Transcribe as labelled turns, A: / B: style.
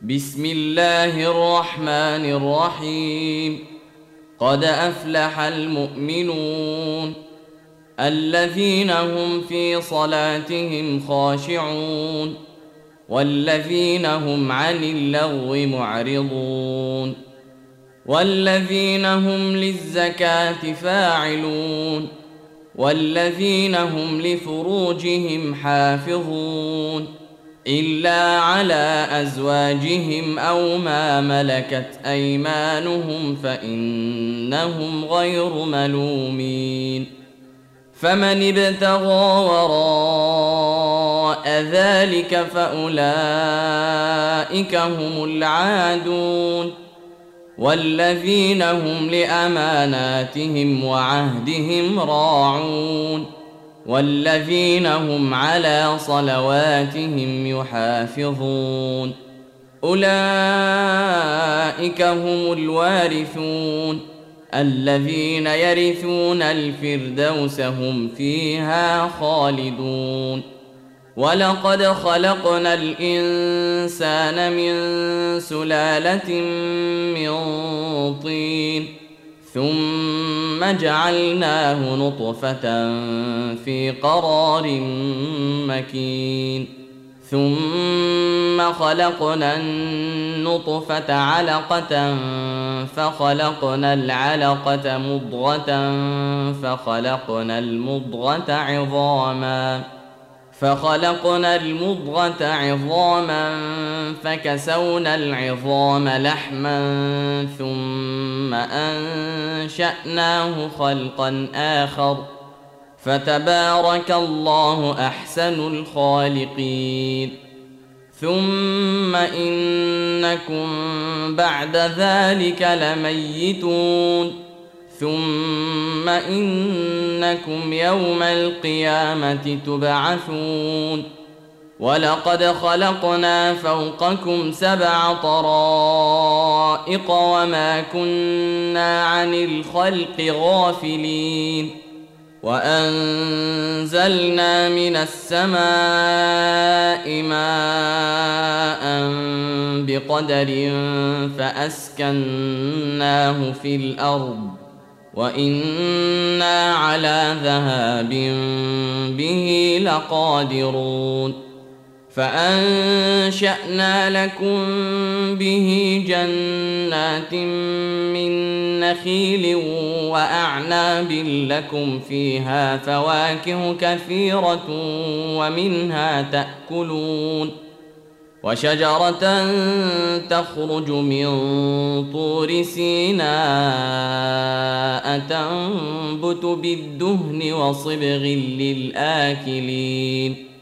A: بسم الله الرحمن الرحيم. قد أفلح المؤمنون الذين هم في صلاتهم خاشعون والذين هم عن اللغو معرضون والذين هم للزكاة فاعلون والذين هم لفروجهم حافظون إلا على أزواجهم أو ما ملكت أيمانهم فإنهم غير ملومين. فمن ابتغى وراء ذلك فأولئك هم العادون والذين هم لأماناتهم وعهدهم راعون والذين هم على صلواتهم يحافظون. أولئك هم الوارثون الذين يرثون الفردوس هم فيها خالدون. ولقد خلقنا الإنسان من سلالة من طين ثم جعلناه نطفة في قرار مكين ثم خلقنا النطفة علقة فخلقنا العلقة مضغة فخلقنا المضغة عظاما فكسونا العظام لحما ثم أنشأناه خلقا آخر فتبارك الله أحسن الخالقين. ثم إنكم بعد ذلك لميتون ثم إنكم يوم القيامة تبعثون. ولقد خلقنا فوقكم 7 طرائق وما كنا عن الخلق غافلين وأنزلنا من السماء ماء بقدر فأسكناه في الأرض وإنا على ذهاب به لقادرون. فأنشأنا لكم به جنات من نخيل وأعناب لكم فيها فواكه كثيرة ومنها تأكلون وشجرة تخرج من طور سيناء تنبت بالدهن وصبغ للآكلين